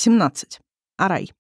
17. Арай.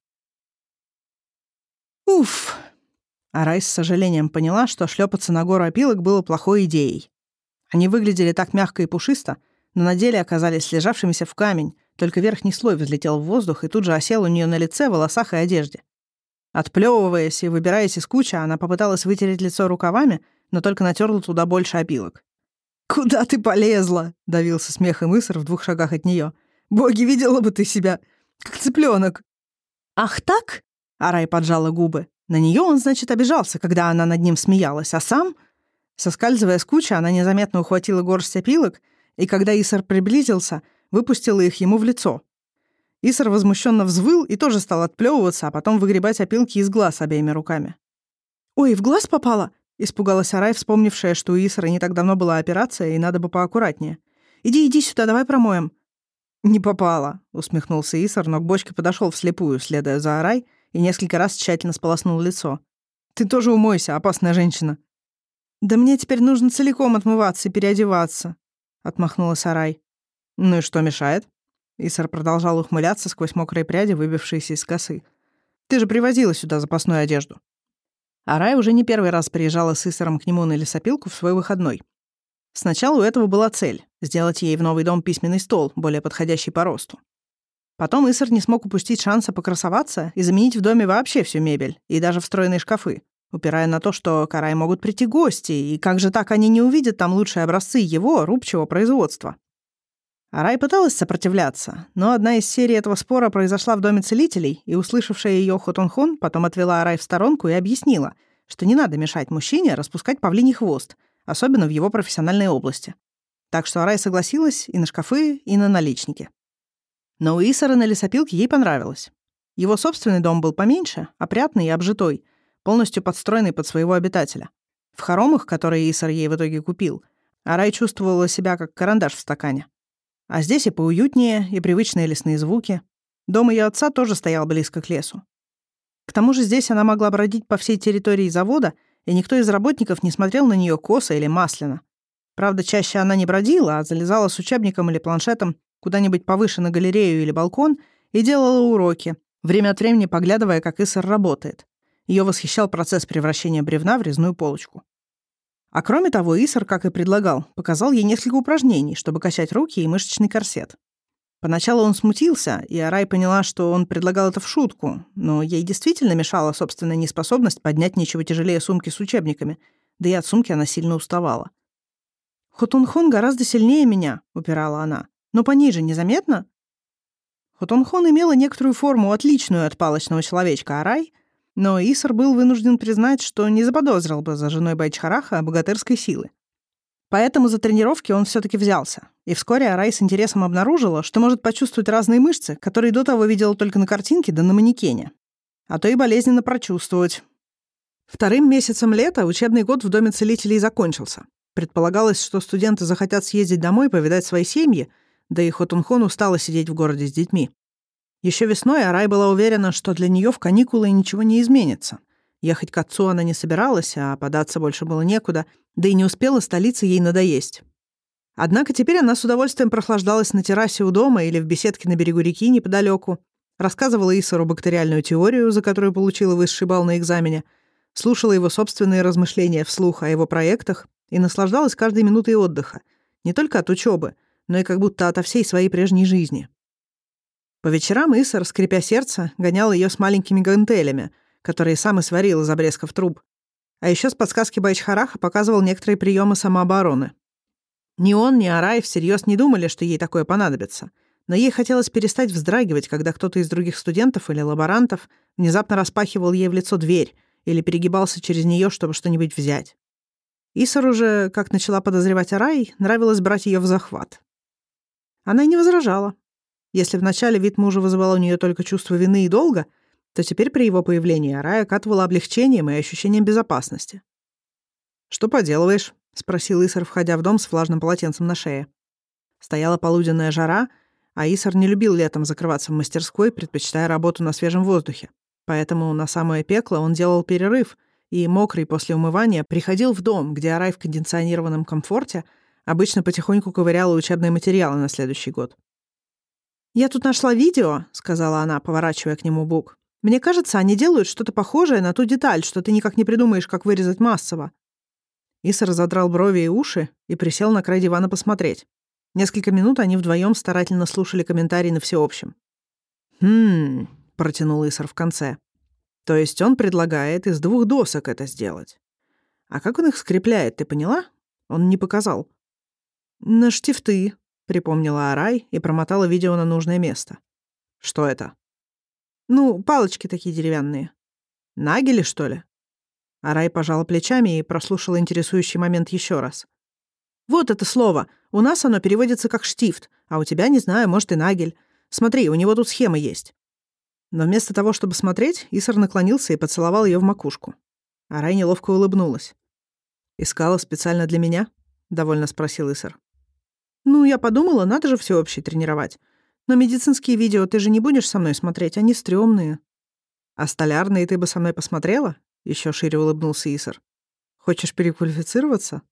Уф! Арай с сожалением поняла, что шлепаться на гору опилок было плохой идеей. Они выглядели так мягко и пушисто, но на деле оказались слежавшимися в камень, только верхний слой взлетел в воздух и тут же осел у нее на лице, волосах и одежде. Отплевываясь и выбираясь из кучи, она попыталась вытереть лицо рукавами, но только натерла туда больше опилок. «Куда ты полезла?» — давился смехом Исар в 2 шагах от нее. «Боги, видела бы ты себя! Как цыпленок!» «Ах так?» — Арай поджала губы. На нее он, значит, обижался, когда она над ним смеялась, а сам... Соскальзывая с кучи, она незаметно ухватила горсть опилок, и когда Исар приблизился, выпустила их ему в лицо. Исар возмущенно взвыл и тоже стал отплевываться, а потом выгребать опилки из глаз обеими руками. «Ой, в глаз попала?» — испугалась Арай, вспомнившая, что у Исара не так давно была операция, и надо бы поаккуратнее. «Иди сюда, давай промоем». «Не попала», — усмехнулся Исар, но к бочке подошел вслепую, следуя за Арай, и несколько раз тщательно сполоснул лицо. «Ты тоже умойся, опасная женщина». «Да мне теперь нужно целиком отмываться и переодеваться», — отмахнулась Арай. «Ну и что мешает?» Исар продолжал ухмыляться сквозь мокрые пряди, выбившиеся из косы. «Ты же привозила сюда запасную одежду». Арай уже не первый раз приезжала с Исаром к нему на лесопилку в свой выходной. Сначала у этого была цель — сделать ей в новый дом письменный стол, более подходящий по росту. Потом Исар не смог упустить шанса покрасоваться и заменить в доме вообще всю мебель, и даже встроенные шкафы, упирая на то, что к Арай могут прийти гости, и как же так они не увидят там лучшие образцы его, рубчего производства. Арай пыталась сопротивляться, но одна из серий этого спора произошла в доме целителей, и услышавшая ее Хотунхон потом отвела Арай в сторонку и объяснила, что не надо мешать мужчине распускать павлиний хвост, особенно в его профессиональной области. Так что Арай согласилась и на шкафы, и на наличники. Но у Исара на лесопилке ей понравилось. Его собственный дом был поменьше, опрятный и обжитой, полностью подстроенный под своего обитателя. В хоромах, которые Исар ей в итоге купил, Арай чувствовала себя как карандаш в стакане. А здесь и поуютнее, и привычные лесные звуки. Дом ее отца тоже стоял близко к лесу. К тому же здесь она могла бродить по всей территории завода, и никто из работников не смотрел на нее косо или масляно. Правда, чаще она не бродила, а залезала с учебником или планшетом куда-нибудь повыше на галерею или балкон и делала уроки, время от времени поглядывая, как Исар работает. Ее восхищал процесс превращения бревна в резную полочку. А кроме того, Исар, как и предлагал, показал ей несколько упражнений, чтобы качать руки и мышечный корсет. Поначалу он смутился, и Арай поняла, что он предлагал это в шутку, но ей действительно мешала собственная неспособность поднять ничего тяжелее сумки с учебниками, да и от сумки она сильно уставала. «Хотунхон гораздо сильнее меня», — упирала она. «Но пониже незаметно?» Хотунхон имела некоторую форму, отличную от палочного человечка Арай, но Исар был вынужден признать, что не заподозрил бы за женой Байчхараха богатырской силы. Поэтому за тренировки он все-таки взялся, и вскоре Арай с интересом обнаружила, что может почувствовать разные мышцы, которые до того видела только на картинке да на манекене. А то и болезненно прочувствовать. 2-м месяцем лета учебный год в Доме целителей закончился. Предполагалось, что студенты захотят съездить домой, повидать свои семьи, да и Хотунхон устала сидеть в городе с детьми. Еще весной Арай была уверена, что для нее в каникулы ничего не изменится. Ехать к отцу она не собиралась, а податься больше было некуда, да и не успела столица ей надоесть. Однако теперь она с удовольствием прохлаждалась на террасе у дома или в беседке на берегу реки неподалеку, рассказывала Исару бактериальную теорию, за которую получила высший балл на экзамене, слушала его собственные размышления вслух о его проектах и наслаждалась каждой минутой отдыха, не только от учебы, но и как будто ото всей своей прежней жизни. По вечерам Исар, скрипя сердце, гонял ее с маленькими гантелями, которые сам и сварил из обрезков труб. А еще с подсказки Байчхараха показывал некоторые приемы самообороны. Ни он, ни Арай всерьез не думали, что ей такое понадобится. Но ей хотелось перестать вздрагивать, когда кто-то из других студентов или лаборантов внезапно распахивал ей в лицо дверь или перегибался через нее, чтобы что-нибудь взять. Исару же, как начала подозревать Арай, нравилось брать ее в захват. Она и не возражала. Если вначале вид мужа вызывал у нее только чувство вины и долга, то теперь при его появлении Арай окатывала облегчением и ощущением безопасности. «Что поделываешь?» — спросил Исар, входя в дом с влажным полотенцем на шее. Стояла полуденная жара, а Исар не любил летом закрываться в мастерской, предпочитая работу на свежем воздухе. Поэтому на самое пекло он делал перерыв и, мокрый после умывания, приходил в дом, где Арай в кондиционированном комфорте обычно потихоньку ковыряла учебные материалы на следующий год. «Я тут нашла видео», — сказала она, поворачивая к нему бук. «Мне кажется, они делают что-то похожее на ту деталь, что ты никак не придумаешь, как вырезать массово». Иса разодрал брови и уши и присел на край дивана посмотреть. Несколько минут они вдвоем старательно слушали комментарии на всеобщем. Протянул Исар в конце. «То есть он предлагает из 2 досок это сделать. А как он их скрепляет, ты поняла? Он не показал». «На штифты», — припомнила Арай и промотала видео на нужное место. «Что это?» «Ну, палочки такие деревянные». «Нагели, что ли?» Арай пожала плечами и прослушала интересующий момент еще раз. «Вот это слово. У нас оно переводится как штифт, а у тебя, не знаю, может, и нагель. Смотри, у него тут схема есть». Но вместо того, чтобы смотреть, Исар наклонился и поцеловал ее в макушку. Арай неловко улыбнулась. «Искала специально для меня?» — довольно спросил Исар. «Ну, я подумала, надо же всеобщий тренировать. Но медицинские видео ты же не будешь со мной смотреть, они стрёмные». «А столярные ты бы со мной посмотрела?» — еще шире улыбнулся Исар. «Хочешь переквалифицироваться?»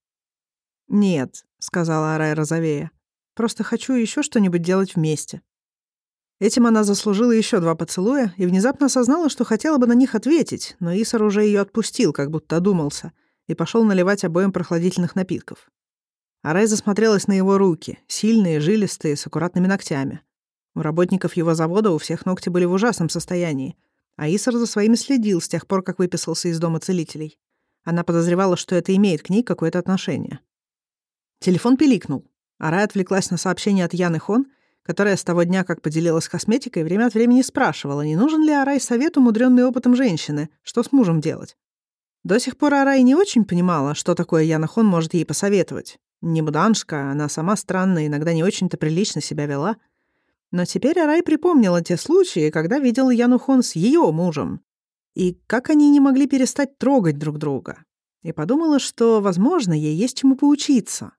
«Нет», — сказала Арай розовея. «Просто хочу еще что-нибудь делать вместе». Этим она заслужила еще 2 поцелуя и внезапно осознала, что хотела бы на них ответить, но Исар уже ее отпустил, как будто одумался, и пошел наливать обоим прохладительных напитков. Арай засмотрелась на его руки, сильные, жилистые, с аккуратными ногтями. У работников его завода у всех ногти были в ужасном состоянии, а Исар за своими следил с тех пор, как выписался из дома целителей. Она подозревала, что это имеет к ней какое-то отношение. Телефон пиликнул. Арай отвлеклась на сообщение от Яны Хон, которая с того дня, как поделилась косметикой, время от времени спрашивала, не нужен ли Арай совет, умудренный опытом женщины, что с мужем делать. До сих пор Арай не очень понимала, что такое Яна Хон может ей посоветовать. Не муданшка, она сама странно, иногда не очень-то прилично себя вела. Но теперь Арай припомнила те случаи, когда видела Яну Хон с ее мужем, и как они не могли перестать трогать друг друга. И подумала, что, возможно, ей есть чему поучиться.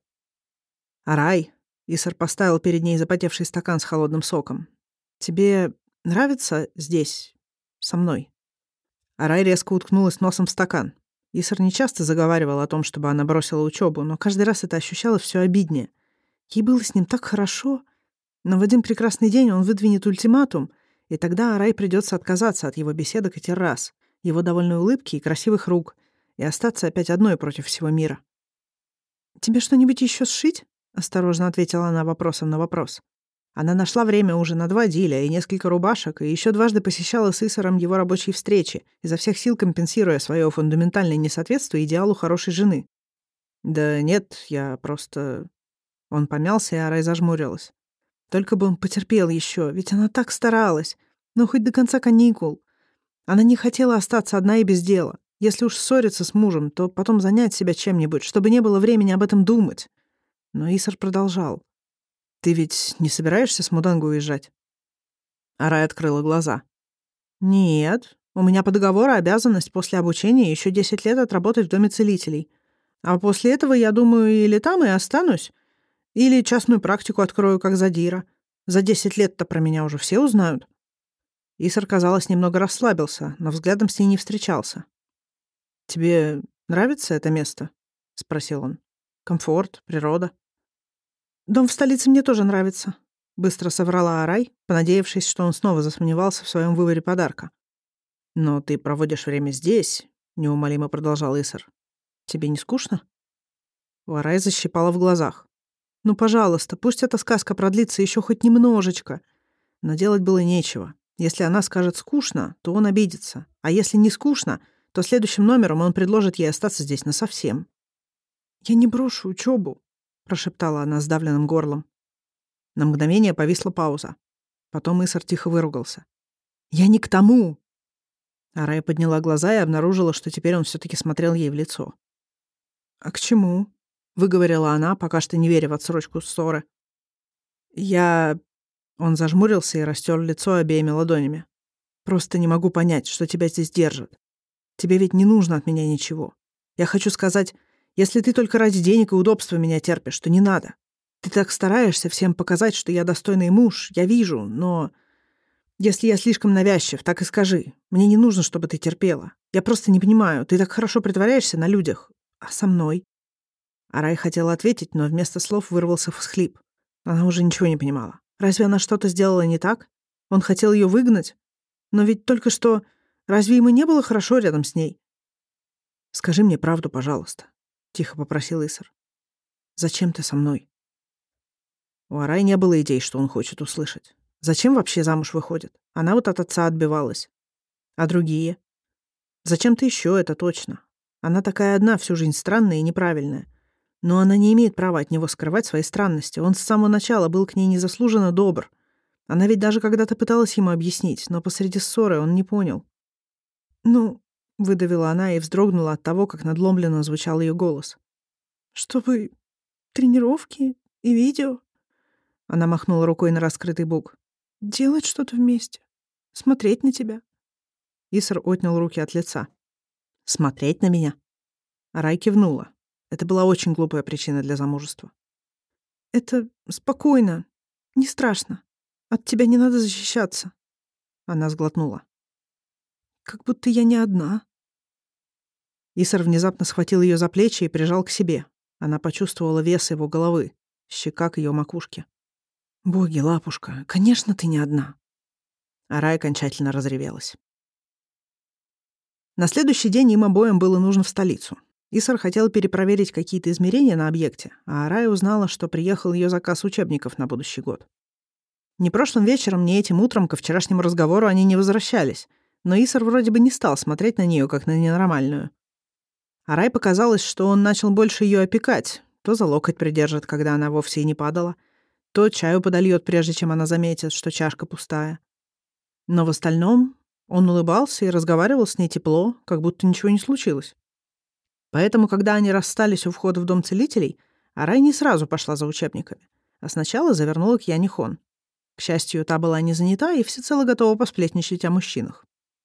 «Арай», — Исар поставил перед ней запотевший стакан с холодным соком, «тебе нравится здесь, со мной?» Арай резко уткнулась носом в стакан. Исар нечасто заговаривал о том, чтобы она бросила учебу, но каждый раз это ощущалось все обиднее. Ей было с ним так хорошо, но в один прекрасный день он выдвинет ультиматум, и тогда Арай придется отказаться от его беседок и террас, его довольной улыбки и красивых рук, и остаться опять одной против всего мира. «Тебе что-нибудь еще сшить?» — осторожно ответила она вопросом на вопрос. Она нашла время уже на 2 диля и несколько рубашек, и еще дважды посещала с Исаром его рабочие встречи, изо всех сил компенсируя свое фундаментальное несоответствие идеалу хорошей жены. «Да нет, я просто...» Он помялся, и Арай зажмурилась. Только бы он потерпел еще, ведь она так старалась. Ну, хоть до конца каникул. Она не хотела остаться одна и без дела. Если уж ссориться с мужем, то потом занять себя чем-нибудь, чтобы не было времени об этом думать. Но Исар продолжал. «Ты ведь не собираешься с Мудангу уезжать?» Арай открыла глаза. «Нет, у меня по договору обязанность после обучения еще 10 лет отработать в доме целителей. А после этого, я думаю, или там и останусь, или частную практику открою, как задира. За 10 лет-то про меня уже все узнают». Исар, казалось, немного расслабился, но взглядом с ней не встречался. «Тебе нравится это место?» — спросил он. «Комфорт, природа?» «Дом в столице мне тоже нравится», — быстро соврала Арай, понадеявшись, что он снова засомневался в своем выборе подарка. «Но ты проводишь время здесь», — неумолимо продолжал Исар. «Тебе не скучно?» У Арай защипала в глазах. «Ну, пожалуйста, пусть эта сказка продлится еще хоть немножечко». Но делать было нечего. Если она скажет «скучно», то он обидится. А если не скучно, то следующим номером он предложит ей остаться здесь насовсем. «Я не брошу учебу», — прошептала она сдавленным горлом. На мгновение повисла пауза. Потом Исар тихо выругался. «Я не к тому!» Арая подняла глаза и обнаружила, что теперь он все-таки смотрел ей в лицо. «А к чему?» — выговорила она, пока что не веря в отсрочку ссоры. «Я...» Он зажмурился и растер лицо обеими ладонями. «Просто не могу понять, что тебя здесь держит. Тебе ведь не нужно от меня ничего. Я хочу сказать, если ты только ради денег и удобства меня терпишь, то не надо. Ты так стараешься всем показать, что я достойный муж, я вижу, но... Если я слишком навязчив, так и скажи. Мне не нужно, чтобы ты терпела. Я просто не понимаю, ты так хорошо притворяешься на людях. А со мной?» Арай хотела ответить, но вместо слов вырвался всхлип. Она уже ничего не понимала. Разве она что-то сделала не так? Он хотел ее выгнать? Но ведь только что... Разве ему не было хорошо рядом с ней? «Скажи мне правду, пожалуйста», — тихо попросил Исар. «Зачем ты со мной?» У Арай не было идей, что он хочет услышать. Зачем вообще замуж выходит? Она вот от отца отбивалась. А другие? Зачем-то еще, это точно. Она такая одна, всю жизнь странная и неправильная. Но она не имеет права от него скрывать свои странности. Он с самого начала был к ней незаслуженно добр. Она ведь даже когда-то пыталась ему объяснить, но посреди ссоры он не понял. «Ну...» — выдавила она и вздрогнула от того, как надломленно звучал ее голос. «Чтобы тренировки и видео...» Она махнула рукой на раскрытый бук. «Делать что-то вместе. Смотреть на тебя». Исар отнял руки от лица. «Смотреть на меня?» Арай кивнула. Это была очень глупая причина для замужества. «Это спокойно. Не страшно. От тебя не надо защищаться». Она сглотнула. «Как будто я не одна». Исар внезапно схватил ее за плечи и прижал к себе. Она почувствовала вес его головы, щека к ее макушке. «Боги, лапушка, конечно, ты не одна». Арай окончательно разревелась. На следующий день им обоим было нужно в столицу. Исар хотел перепроверить какие-то измерения на объекте, а Арай узнала, что приехал ее заказ учебников на будущий год. Ни прошлым вечером, ни этим утром ко вчерашнему разговору они не возвращались, но Исар вроде бы не стал смотреть на нее как на ненормальную. Арай показалось, что он начал больше ее опекать, то за локоть придержит, когда она вовсе и не падала, то чаю подольет, прежде чем она заметит, что чашка пустая. Но в остальном он улыбался и разговаривал с ней тепло, как будто ничего не случилось. Поэтому, когда они расстались у входа в дом целителей, Арай не сразу пошла за учебниками, а сначала завернула к Яне Хон. К счастью, та была не занята и всецело готова посплетничать о мужчинах.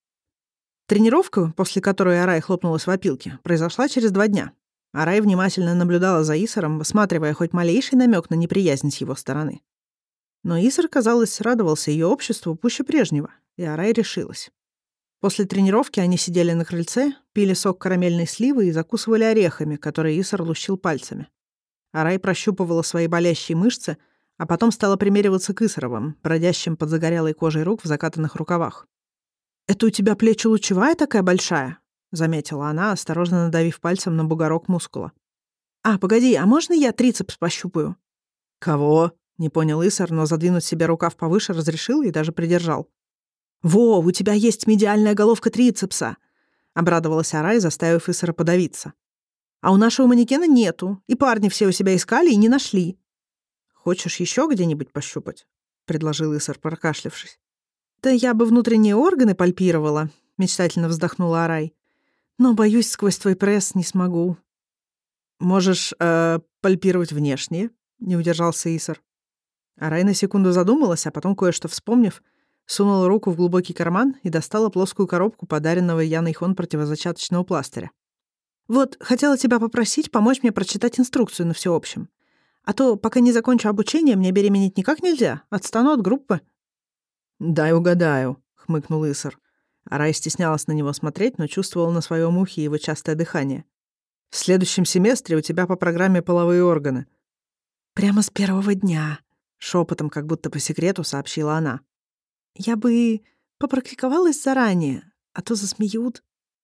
Тренировка, после которой Арай хлопнулась в опилке, произошла через 2 дня. Арай внимательно наблюдала за Исаром, высматривая хоть малейший намек на неприязнь с его стороны. Но Исар, казалось, радовался ее обществу пуще прежнего, и Арай решилась. После тренировки они сидели на крыльце, пили сок карамельной сливы и закусывали орехами, которые Исар лущил пальцами. Арай прощупывала свои болящие мышцы, а потом стала примериваться к Исаровым, бродящим под загорелой кожей рук в закатанных рукавах. «Это у тебя плечи лучевая такая большая?» — заметила она, осторожно надавив пальцем на бугорок мускула. «А, погоди, а можно я трицепс пощупаю?» «Кого?» — не понял Исар, но задвинуть себе рукав повыше разрешил и даже придержал. «Во, у тебя есть медиальная головка трицепса!» — обрадовалась Арай, заставив Исара подавиться. «А у нашего манекена нету, и парни все у себя искали и не нашли». «Хочешь еще где-нибудь пощупать?» — предложил Исар, прокашлявшись. «Да я бы внутренние органы пальпировала», — мечтательно вздохнула Арай. «Но, боюсь, сквозь твой пресс не смогу». «Можешь пальпировать внешние?» — не удержался Исар. Арай на секунду задумалась, а потом, кое-что вспомнив, сунула руку в глубокий карман и достала плоскую коробку подаренного Яной Хон противозачаточного пластыря. «Вот, хотела тебя попросить помочь мне прочитать инструкцию на всеобщем. А то, пока не закончу обучение, мне беременеть никак нельзя. Отстану от группы». «Дай угадаю», — хмыкнул Исар. Арай стеснялась на него смотреть, но чувствовала на своем ухе его частое дыхание. «В следующем семестре у тебя по программе половые органы». «Прямо с первого дня», — шепотом, как будто по секрету, сообщила она. «Я бы попрактиковалась заранее, а то засмеют».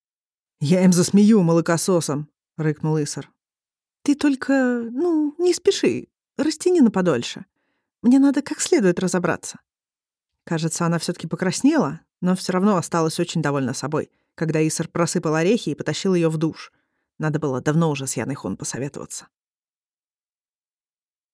«Я им засмею, молокососом», — рыкнул Исар. «Ты только, не спеши, растяни на подольше. Мне надо как следует разобраться». Кажется, она все-таки покраснела, но все равно осталась очень довольна собой, когда Исар просыпал орехи и потащил ее в душ. Надо было давно уже с Яной Хон посоветоваться.